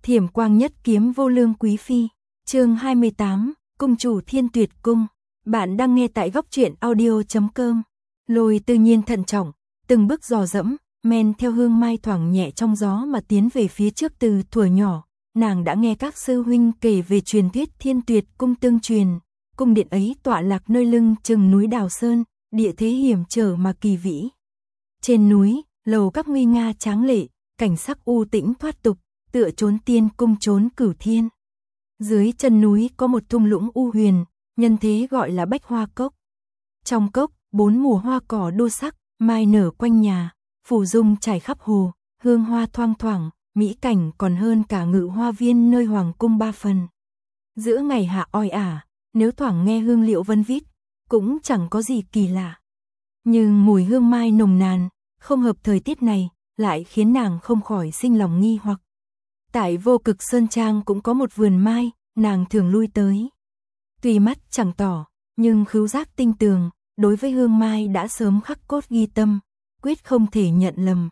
Thiểm quang nhất kiếm vô lương quý phi. Chương 28, cung chủ Thiên Tuyệt cung. Bạn đang nghe tại góc truyện audio.com. Lôi tự nhiên thận trọng, từng bước dò dẫm, men theo hương mai thoảng nhẹ trong gió mà tiến về phía trước. Từ thuở nhỏ, nàng đã nghe các sư huynh kể về truyền thuyết Thiên Tuyệt cung tương truyền. Cung điện ấy tọa lạc nơi lưng chừng núi Đào Sơn, địa thế hiểm trở mà kỳ vĩ. Trên núi, lầu các nguy nga tráng lệ, cảnh sắc u tĩnh thoát tục, tựa trốn tiên cung trốn cửu thiên. Dưới chân núi có một thung lũng u huyền, nhân thế gọi là Bách Hoa Cốc. Trong cốc, 4 mùa hoa cỏ đua sắc, mai nở quanh nhà, phủ dung trải khắp hồ, hương hoa thoang thoảng, mỹ cảnh còn hơn cả Ngự Hoa Viên nơi hoàng cung 3 phần. Giữa ngày hạ oi ả, nếu thoảng nghe hương liệu vân vít, cũng chẳng có gì kỳ lạ. Nhưng mùi hương mai nồng nàn, không hợp thời tiết này, lại khiến nàng không khỏi sinh lòng nghi hoặc. Tại Vô Cực Sơn Trang cũng có một vườn mai, nàng thường lui tới. Tuy mắt chẳng tỏ, nhưng khứu giác tinh tường, đối với hương mai đã sớm khắc cốt ghi tâm, quyết không thể nhận lầm.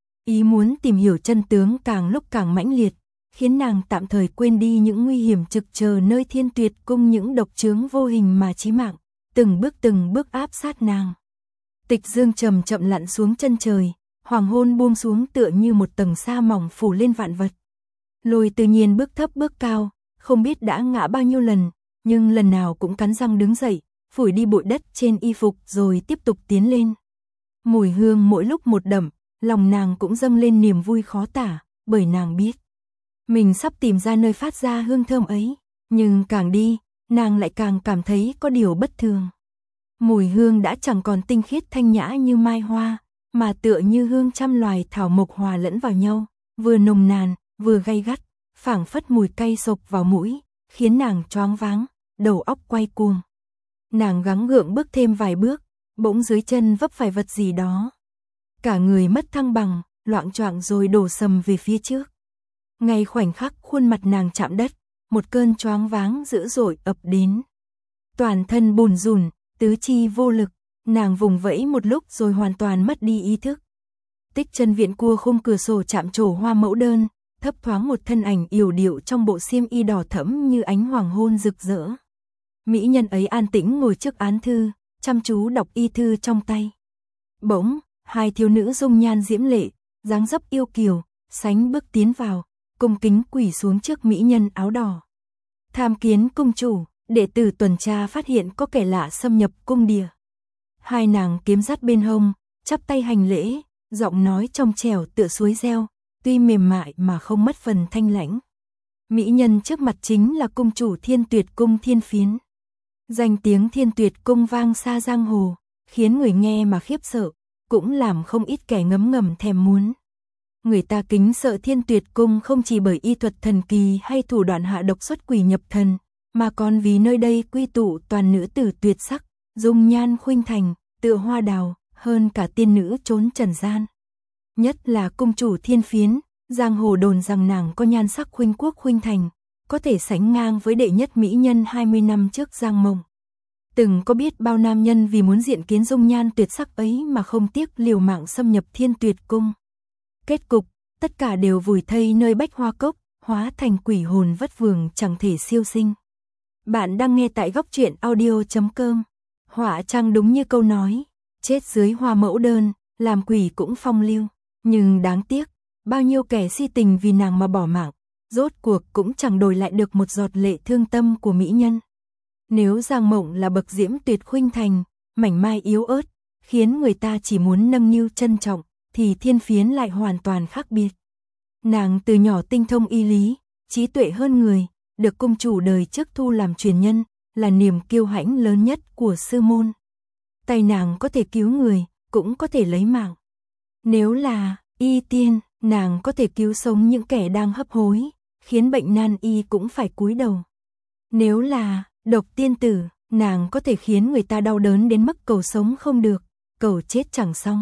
Ý muốn tìm hiểu chân tướng càng lúc càng mãnh liệt, khiến nàng tạm thời quên đi những nguy hiểm trực chờ nơi Thiên Tuyệt cung, những độc chướng vô hình mà chí mạng, từng bước áp sát nàng. Tịch dương chậm chậm lặn xuống chân trời, hoàng hôn buông xuống tựa như một tầng sa mỏng phủ lên vạn vật. Lôi tự nhiên bước thấp bước cao, không biết đã ngã bao nhiêu lần, nhưng lần nào cũng cắn răng đứng dậy, phủi đi bụi đất trên y phục rồi tiếp tục tiến lên. Mùi hương mỗi lúc một đậm, lòng nàng cũng dâng lên niềm vui khó tả, bởi nàng biết mình sắp tìm ra nơi phát ra hương thơm ấy, nhưng càng đi, nàng lại càng cảm thấy có điều bất thường. Mùi hương đã chẳng còn tinh khiết thanh nhã như mai hoa, mà tựa như hương trăm loài thảo mộc hòa lẫn vào nhau, vừa nồng nàn, vừa gay gắt, phảng phất mùi cay sộc vào mũi, khiến nàng choáng váng, đầu óc quay cuồng. Nàng gắng gượng bước thêm vài bước, bỗng dưới chân vấp phải vật gì đó. Cả người mất thăng bằng, loạng choạng rồi đổ sầm về phía trước. Ngay khoảnh khắc khuôn mặt nàng chạm đất, một cơn choáng váng dữ dội ập đến. Toàn thân bùn rùn, tứ chi vô lực, nàng vùng vẫy một lúc rồi hoàn toàn mất đi ý thức. Tích chân viện cua khung cửa sổ chạm trổ hoa mẫu đơn, thấp thoáng một thân ảnh yểu điệu trong bộ xiêm y đỏ thẫm như ánh hoàng hôn rực rỡ. Mỹ nhân ấy an tĩnh ngồi trước án thư, chăm chú đọc y thư trong tay. Bỗng, hai thiếu nữ dung nhan diễm lệ, dáng dấp yêu kiều, sánh bước tiến vào, cung kính quỳ xuống trước mỹ nhân áo đỏ. Tham kiến cung chủ, đệ tử tuần tra phát hiện có kẻ lạ xâm nhập cung địa. Hai nàng kiếm dắt bên hông, chắp tay hành lễ, giọng nói trong trẻo tựa suối reo, tuy mềm mại mà không mất phần thanh lãnh. Mỹ nhân trước mặt chính là cung chủ Thiên Tuyệt cung Thiên Phiến. Danh tiếng Thiên Tuyệt cung vang xa giang hồ, khiến người nghe mà khiếp sợ, cũng làm không ít kẻ ngấm ngầm thèm muốn. Người ta kính sợ Thiên Tuyệt cung không chỉ bởi y thuật thần kỳ hay thủ đoạn hạ độc xuất quỷ nhập thần, mà còn vì nơi đây quy tụ toàn nữ tử tuyệt sắc, dung nhan khuynh thành, tựa hoa đào, hơn cả tiên nữ trốn trần gian. Nhất là cung chủ Thiên Phiến, giang hồ đồn rằng nàng có nhan sắc khuynh quốc khuynh thành, có thể sánh ngang với đệ nhất mỹ nhân 20 năm trước Giang Mộng. Từng có biết bao nam nhân vì muốn diện kiến dung nhan tuyệt sắc ấy mà không tiếc liều mạng xâm nhập Thiên Tuyệt cung. Kết cục, tất cả đều vùi thây nơi Bách Hoa Cốc, hóa thành quỷ hồn vất vưởng chẳng thể siêu sinh. Bạn đang nghe tại góc truyện audio.com. Họa trang đúng như câu nói, chết dưới hoa mẫu đơn, làm quỷ cũng phong lưu. Nhưng đáng tiếc, bao nhiêu kẻ si tình vì nàng mà bỏ mạng, rốt cuộc cũng chẳng đổi lại được một giọt lệ thương tâm của mỹ nhân. Nếu Giang Mộng là bậc diễm tuyệt khuynh thành, mảnh mai yếu ớt, khiến người ta chỉ muốn nâng niu trân trọng, thì Thiên Phiến lại hoàn toàn khác biệt. Nàng từ nhỏ tinh thông y lý, trí tuệ hơn người, được cung chủ đời trước thu làm truyền nhân, là niềm kiêu hãnh lớn nhất của sư môn. Tay nàng có thể cứu người, cũng có thể lấy mạng. Nếu là y tiên, nàng có thể cứu sống những kẻ đang hấp hối, khiến bệnh nan y cũng phải cúi đầu. Nếu là độc tiên tử, nàng có thể khiến người ta đau đớn đến mức cầu sống không được, cầu chết chẳng xong.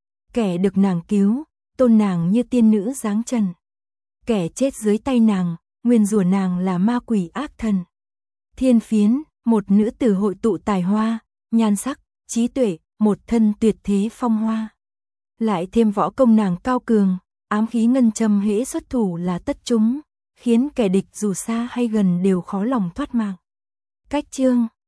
Kẻ được nàng cứu, tôn nàng như tiên nữ dáng trần. Kẻ chết dưới tay nàng, nguyền rủa nàng là ma quỷ ác thần. Thiên Phiến, một nữ tử hội tụ tài hoa, nhan sắc, trí tuệ, một thân tuyệt thế phong hoa. Lại thêm võ công nàng cao cường, ám khí ngân châm hễ xuất thủ là tất trúng, khiến kẻ địch dù xa hay gần đều khó lòng thoát mạng. Cách chương